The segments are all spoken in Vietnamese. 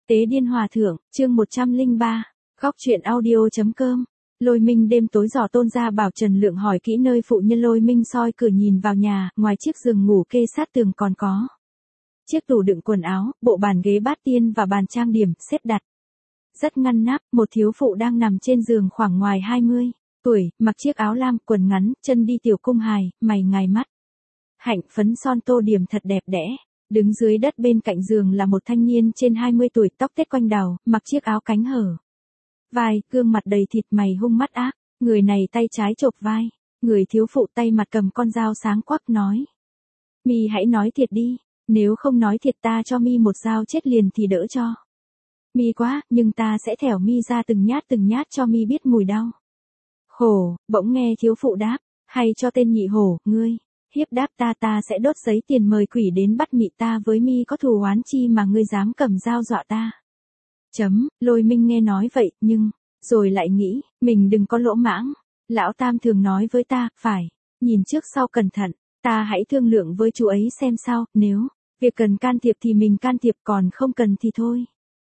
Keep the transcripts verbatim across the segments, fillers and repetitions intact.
Tế điên hòa thượng, chương một trăm lẻ ba, góc truyện audio.com. Lôi Minh đêm tối dò Tôn gia bảo Trần Lượng hỏi kỹ nơi phụ nhân. Lôi Minh soi cửa nhìn vào nhà, ngoài chiếc giường ngủ kê sát tường còn có chiếc tủ đựng quần áo, bộ bàn ghế bát tiên và bàn trang điểm, xếp đặt rất ngăn nắp. Một thiếu phụ đang nằm trên giường khoảng ngoài hai mươi tuổi, mặc chiếc áo lam, quần ngắn, chân đi tiểu cung hài, mày ngài mắt hạnh phấn son tô điểm thật đẹp đẽ. Đứng dưới đất bên cạnh giường là một thanh niên trên hai mươi tuổi, tóc tết quanh đầu, mặc chiếc áo cánh hở vai, gương mặt đầy thịt mày hung mắt ác. Người này tay trái chộp vai, người thiếu phụ tay mặt cầm con dao sáng quắc nói: "Mi hãy nói thiệt đi, nếu không nói thiệt ta cho mi một dao chết liền thì đỡ cho. Mi quá, nhưng ta sẽ thẻo mi ra từng nhát từng nhát cho mi biết mùi đau." Hổ, bỗng nghe thiếu phụ đáp: "Hay cho tên nhị hổ, ngươi hiếp đáp ta, ta sẽ đốt giấy tiền mời quỷ đến bắt mị ta với mi có thù oán chi mà ngươi dám cầm dao dọa ta." Chấm, Lôi Minh nghe nói vậy, nhưng, rồi lại nghĩ, mình đừng có lỗ mãng. Lão Tam thường nói với ta, phải nhìn trước sau cẩn thận, ta hãy thương lượng với chú ấy xem sao, nếu việc cần can thiệp thì mình can thiệp, còn không cần thì thôi.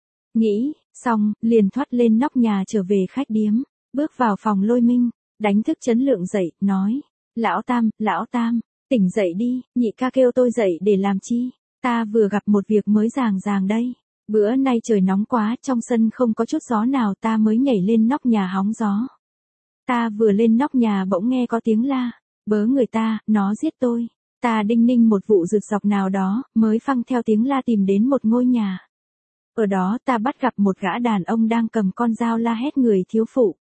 Nghĩ, xong, liền thoát lên nóc nhà trở về khách điếm, bước vào phòng Lôi Minh, đánh thức Trấn Lượng dậy, nói: "Lão Tam, Lão Tam, tỉnh dậy đi, nhị ca kêu tôi dậy để làm chi? Ta vừa gặp một việc mới ràng ràng đây. Bữa nay trời nóng quá, trong sân không có chút gió nào, ta mới nhảy lên nóc nhà hóng gió. Ta vừa lên nóc nhà bỗng nghe có tiếng la, bớ người ta, nó giết tôi. Ta đinh ninh một vụ rượt dọc nào đó, mới phăng theo tiếng la tìm đến một ngôi nhà. Ở đó ta bắt gặp một gã đàn ông đang cầm con dao la hét người thiếu phụ.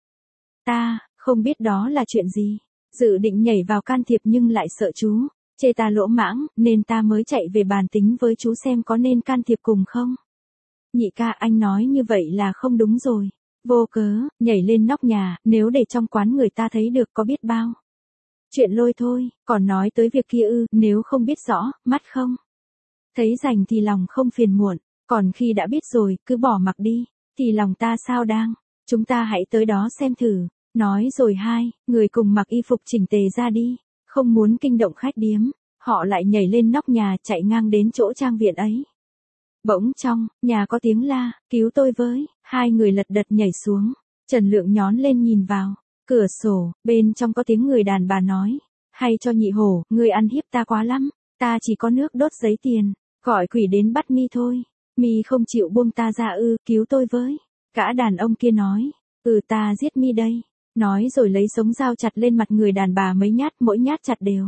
Ta không biết đó là chuyện gì, dự định nhảy vào can thiệp nhưng lại sợ chú chê ta lỗ mãng, nên ta mới chạy về bàn tính với chú xem có nên can thiệp cùng không. Nhị ca, anh nói như vậy là không đúng rồi. Vô cớ nhảy lên nóc nhà, nếu để trong quán người ta thấy được có biết bao chuyện lôi thôi, còn nói tới việc kia ư, nếu không biết rõ, mắt không thấy rành thì lòng không phiền muộn, còn khi đã biết rồi, cứ bỏ mặc đi, thì lòng ta sao đang. Chúng ta hãy tới đó xem thử." Nói rồi hai người cùng mặc y phục chỉnh tề ra đi, không muốn kinh động khách điếm, họ lại nhảy lên nóc nhà chạy ngang đến chỗ trang viện ấy. Bỗng trong nhà có tiếng la: "Cứu tôi với!" Hai người lật đật nhảy xuống, Trần Lượng nhón lên nhìn vào cửa sổ, bên trong có tiếng người đàn bà nói: "Hay cho nhị hổ, ngươi ăn hiếp ta quá lắm, ta chỉ có nước đốt giấy tiền, gọi quỷ đến bắt mi thôi. Mi không chịu buông ta ra ư, cứu tôi với." Gã đàn ông kia nói: "Ừ, ta giết mi đây." Nói rồi lấy sống dao chặt lên mặt người đàn bà mấy nhát, mỗi nhát chặt đều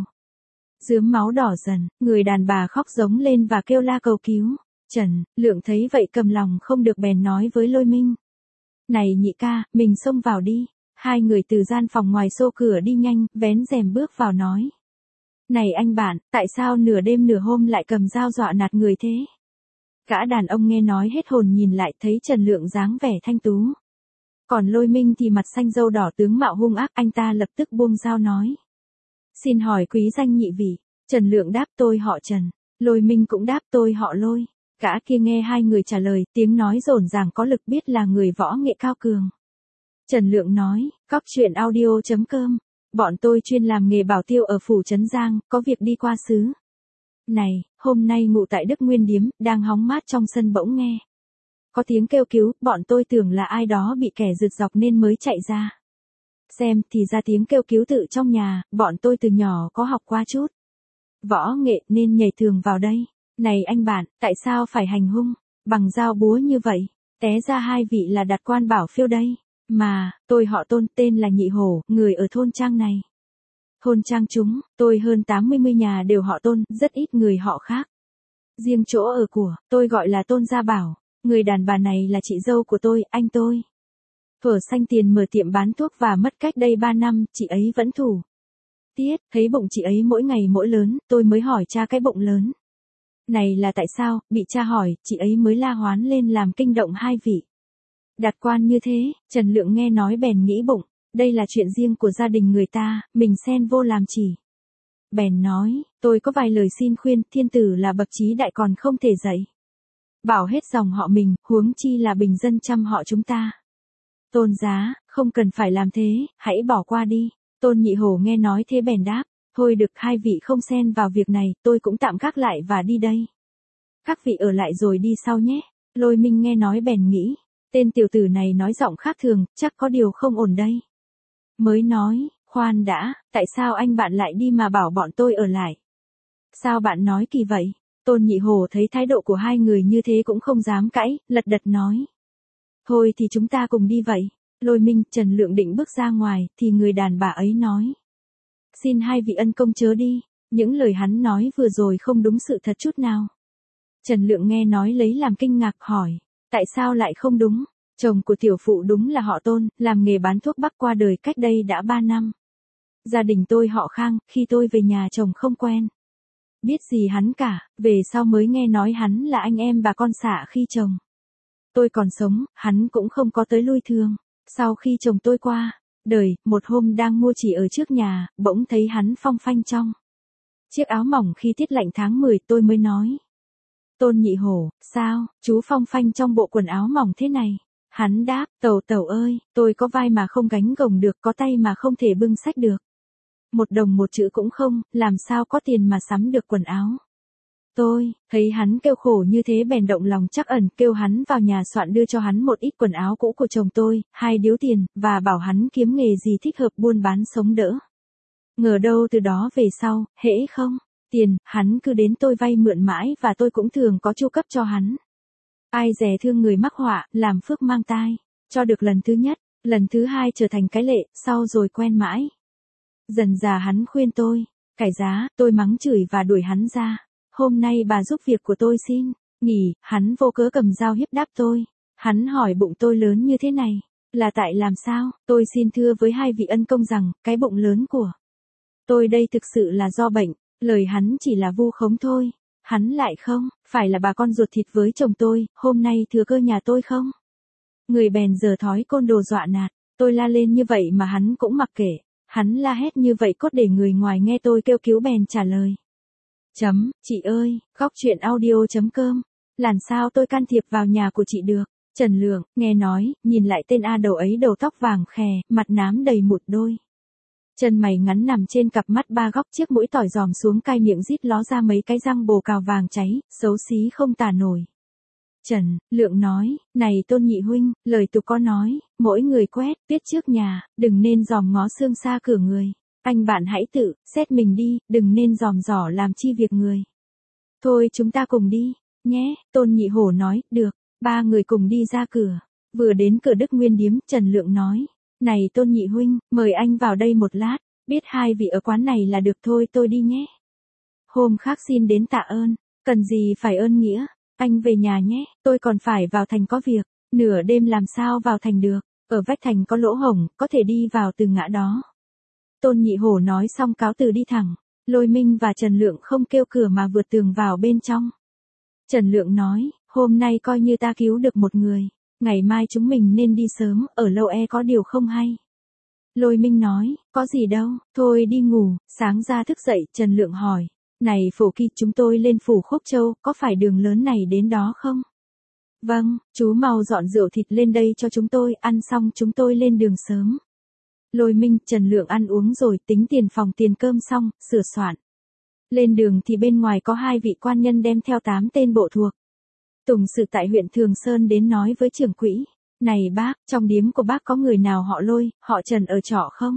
rướm máu đỏ dần. Người đàn bà khóc giống lên và kêu la cầu cứu. Trần Lượng thấy vậy cầm lòng không được bèn nói với Lôi Minh: "Này nhị ca, mình xông vào đi." Hai người từ gian phòng ngoài xô cửa đi nhanh, vén rèm bước vào nói: "Này anh bạn, tại sao nửa đêm nửa hôm lại cầm dao dọa nạt người thế?" Gã đàn ông nghe nói hết hồn, nhìn lại thấy Trần Lượng dáng vẻ thanh tú, còn Lôi Minh thì mặt xanh râu đỏ, tướng mạo hung ác. Anh ta lập tức buông dao nói: "Xin hỏi quý danh nhị vị?" Trần Lượng đáp: "Tôi họ Trần." Lôi Minh cũng đáp: "Tôi họ Lôi." Gã kia nghe hai người trả lời, tiếng nói rồn ràng có lực, biết là người võ nghệ cao cường. Trần Lượng nói: "Góc truyện audio.com, bọn tôi chuyên làm nghề bảo tiêu ở phủ Trấn Giang, có việc đi qua xứ này, hôm nay ngụ tại Đức Nguyên Điếm, đang hóng mát trong sân bỗng nghe có tiếng kêu cứu, bọn tôi tưởng là ai đó bị kẻ rượt dọc nên mới chạy ra xem, thì ra tiếng kêu cứu tự trong nhà. Bọn tôi từ nhỏ có học qua chút võ nghệ nên nhảy tường vào đây. Này anh bạn, tại sao phải hành hung bằng dao búa như vậy? Té ra hai vị là đạt quan bảo phiêu đây. Mà, tôi họ Tôn, tên là Nhị Hổ, người ở thôn Trang này." Thôn Trang chúng tôi hơn tám mươi nhà đều họ Tôn, rất ít người họ khác. Riêng chỗ ở của tôi gọi là Tôn Gia Bảo. Người đàn bà này là chị dâu của tôi, anh tôi thuở xanh tiền mở tiệm bán thuốc và mất cách đây ba năm, chị ấy vẫn thủ tiết, thấy bụng chị ấy mỗi ngày mỗi lớn, tôi mới hỏi cha cái bụng lớn này là tại sao. Bị cha hỏi, chị ấy mới la hoán lên làm kinh động hai vị đạt quan như thế. Trần Lượng nghe nói bèn nghĩ bụng, đây là chuyện riêng của gia đình người ta, mình xen vô làm chỉ. Bèn nói: "Tôi có vài lời xin khuyên, thiên tử là bậc trí đại còn không thể dạy bảo hết dòng họ mình, huống chi là bình dân trăm họ chúng ta. Tôn giá, không cần phải làm thế, hãy bỏ qua đi." Tôn Nhị Hổ nghe nói thế bèn đáp: "Thôi được, hai vị không xen vào việc này, tôi cũng tạm gác lại và đi đây. Các vị ở lại rồi đi sau nhé." Lôi Minh nghe nói bèn nghĩ, tên tiểu tử này nói giọng khác thường, chắc có điều không ổn đây. Mới nói, khoan đã, tại sao anh bạn lại đi mà bảo bọn tôi ở lại? Sao bạn nói kỳ vậy? Tôn Nhị Hổ thấy thái độ của hai người như thế cũng không dám cãi, lật đật nói. Thôi thì chúng ta cùng đi vậy. Lôi Minh, Trần Lượng định bước ra ngoài, thì người đàn bà ấy nói. Xin hai vị ân công chớ đi, những lời hắn nói vừa rồi không đúng sự thật chút nào. Trần Lượng nghe nói lấy làm kinh ngạc hỏi, tại sao lại không đúng? Chồng của tiểu phụ đúng là họ Tôn, làm nghề bán thuốc bắc qua đời cách đây đã ba năm. Gia đình tôi họ Khang, khi tôi về nhà chồng không quen. Biết gì hắn cả, về sau mới nghe nói hắn là anh em bà con xạ khi chồng tôi còn sống, hắn cũng không có tới lui thương. Sau khi chồng tôi qua đời, một hôm đang mua chỉ ở trước nhà, bỗng thấy hắn phong phanh trong chiếc áo mỏng khi tiết lạnh tháng mười, tôi mới nói. Tôn Nhị Hổ, sao, chú phong phanh trong bộ quần áo mỏng thế này? Hắn đáp, tẩu tẩu ơi, tôi có vai mà không gánh gồng được, có tay mà không thể bưng xách được. Một đồng một chữ cũng không, làm sao có tiền mà sắm được quần áo. Tôi, thấy hắn kêu khổ như thế bèn động lòng trắc ẩn, kêu hắn vào nhà soạn đưa cho hắn một ít quần áo cũ của chồng tôi, hai điếu tiền, và bảo hắn kiếm nghề gì thích hợp buôn bán sống đỡ. Ngờ đâu từ đó về sau, hễ không tiền, hắn cứ đến tôi vay mượn mãi và tôi cũng thường có chu cấp cho hắn. Ai dè thương người mắc họa, làm phước mang tai, cho được lần thứ nhất, lần thứ hai trở thành cái lệ, sau rồi quen mãi. Dần dà hắn khuyên tôi, cải giá, tôi mắng chửi và đuổi hắn ra. Hôm nay bà giúp việc của tôi xin nghỉ, hắn vô cớ cầm dao hiếp đáp tôi. Hắn hỏi bụng tôi lớn như thế này, là tại làm sao? Tôi xin thưa với hai vị ân công rằng, cái bụng lớn của tôi đây thực sự là do bệnh, lời hắn chỉ là vu khống thôi. Hắn lại không, phải là bà con ruột thịt với chồng tôi, hôm nay thừa cơ nhà tôi không? Người bèn giở thói côn đồ dọa nạt, tôi la lên như vậy mà hắn cũng mặc kệ. Hắn la hét như vậy cốt để người ngoài nghe tôi kêu cứu bèn trả lời. Chấm, chị ơi, góc chuyện audio chấm com. Làm sao tôi can thiệp vào nhà của chị được? Trần Lượng, nghe nói, nhìn lại tên A đầu ấy đầu tóc vàng khè, mặt nám đầy một đôi. Chân mày ngắn nằm trên cặp mắt ba góc, chiếc mũi tỏi giòm xuống cai miệng rít ló ra mấy cái răng bồ cào vàng cháy, xấu xí không tả nổi. Trần Lượng nói, này Tôn Nhị huynh, lời tục có nói, mỗi người quét, viết trước nhà, đừng nên dòm ngó xương xa cửa người. Anh bạn hãy tự, xét mình đi, đừng nên dòm dỏ làm chi việc người. Thôi chúng ta cùng đi, nhé, Tôn Nhị Hổ nói, được, ba người cùng đi ra cửa. Vừa đến cửa Đức Nguyên Điếm, Trần Lượng nói, này Tôn Nhị huynh, mời anh vào đây một lát, biết hai vị ở quán này là được thôi tôi đi nhé. Hôm khác xin đến tạ ơn, cần gì phải ơn nghĩa, anh về nhà nhé, tôi còn phải vào thành có việc, nửa đêm làm sao vào thành được, ở vách thành có lỗ hổng, có thể đi vào từ ngã đó. Tôn Nhị Hổ nói xong cáo từ đi thẳng, Lôi Minh và Trần Lượng không kêu cửa mà vượt tường vào bên trong. Trần Lượng nói, hôm nay coi như ta cứu được một người, ngày mai chúng mình nên đi sớm, ở lâu e có điều không hay. Lôi Minh nói, có gì đâu, thôi đi ngủ, sáng ra thức dậy, Trần Lượng hỏi, này Phổ Kỳ, chúng tôi lên phủ Khúc Châu, có phải đường lớn này đến đó không? Vâng, chú mau dọn rượu thịt lên đây cho chúng tôi, ăn xong chúng tôi lên đường sớm. Lôi Minh, Trần Lượng ăn uống rồi, tính tiền phòng tiền cơm xong, sửa soạn. Lên đường thì bên ngoài có hai vị quan nhân đem theo tám tên bộ thuộc. Tùng sự tại huyện Thường Sơn đến nói với trưởng quỹ, này bác, trong điếm của bác có người nào họ Lôi, họ Trần ở trọ không?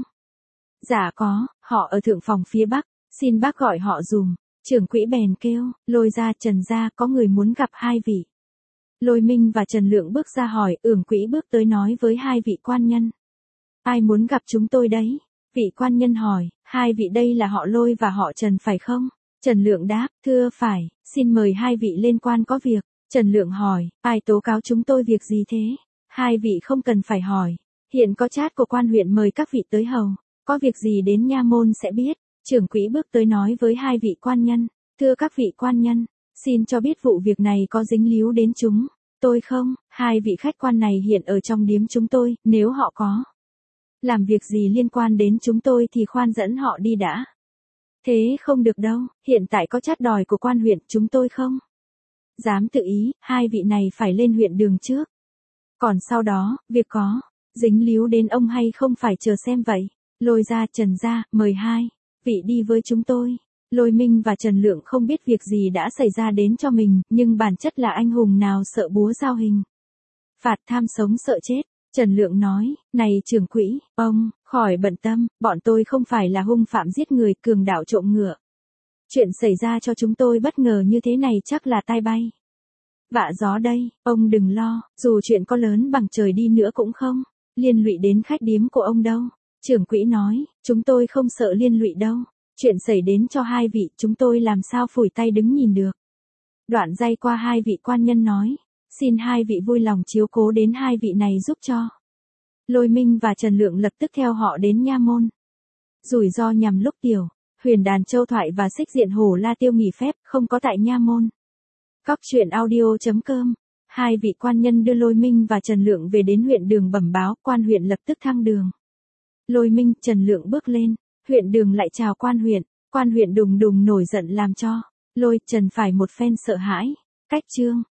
Dạ có, họ ở thượng phòng phía bắc, xin bác gọi họ dùm. Trưởng quỹ bèn kêu, Lôi ra Trần ra có người muốn gặp hai vị. Lôi Minh và Trần Lượng bước ra hỏi, ưởng quỹ bước tới nói với hai vị quan nhân. Ai muốn gặp chúng tôi đấy? Vị quan nhân hỏi, hai vị đây là họ Lôi và họ Trần phải không? Trần Lượng đáp, thưa phải, xin mời hai vị lên quan có việc. Trần Lượng hỏi, ai tố cáo chúng tôi việc gì thế? Hai vị không cần phải hỏi, hiện có chat của quan huyện mời các vị tới hầu, có việc gì đến nha môn sẽ biết. Trưởng quỹ bước tới nói với hai vị quan nhân, thưa các vị quan nhân, xin cho biết vụ việc này có dính líu đến chúng tôi không? Hai vị khách quan này hiện ở trong điếm chúng tôi, nếu họ có làm việc gì liên quan đến chúng tôi thì khoan dẫn họ đi đã. Thế không được đâu, hiện tại có chát đòi của quan huyện chúng tôi không dám tự ý, hai vị này phải lên huyện đường trước. Còn sau đó, việc có dính líu đến ông hay không phải chờ xem vậy. Lôi ra Trần ra, mời hai vị đi với chúng tôi. Lôi Minh và Trần Lượng không biết việc gì đã xảy ra đến cho mình, nhưng bản chất là anh hùng nào sợ búa giao hình. Phạt tham sống sợ chết. Trần Lượng nói, này trưởng quỹ, ông, khỏi bận tâm, bọn tôi không phải là hung phạm giết người, cường đạo trộm ngựa. Chuyện xảy ra cho chúng tôi bất ngờ như thế này chắc là tai bay vạ gió đây, ông đừng lo, dù chuyện có lớn bằng trời đi nữa cũng không liên lụy đến khách điếm của ông đâu. Trưởng quỹ nói, chúng tôi không sợ liên lụy đâu. Chuyện xảy đến cho hai vị, chúng tôi làm sao phủi tay đứng nhìn được. Đoạn dây qua hai vị quan nhân nói, xin hai vị vui lòng chiếu cố đến hai vị này giúp cho. Lôi Minh và Trần Lượng lập tức theo họ đến nha môn. Rủi ro nhằm lúc Tiểu Huyền Đàn Châu Thoại và Xích Diện Hổ La Tiêu nghỉ phép, không có tại nha môn. Cóc truyện audio chấm com. Hai vị quan nhân đưa Lôi Minh và Trần Lượng về đến huyện Đường bẩm báo, quan huyện lập tức thăng đường. Lôi Minh, Trần Lượng bước lên, huyện Đường lại chào quan huyện, quan huyện đùng đùng nổi giận làm cho Lôi, Trần phải một phen sợ hãi. Cách chương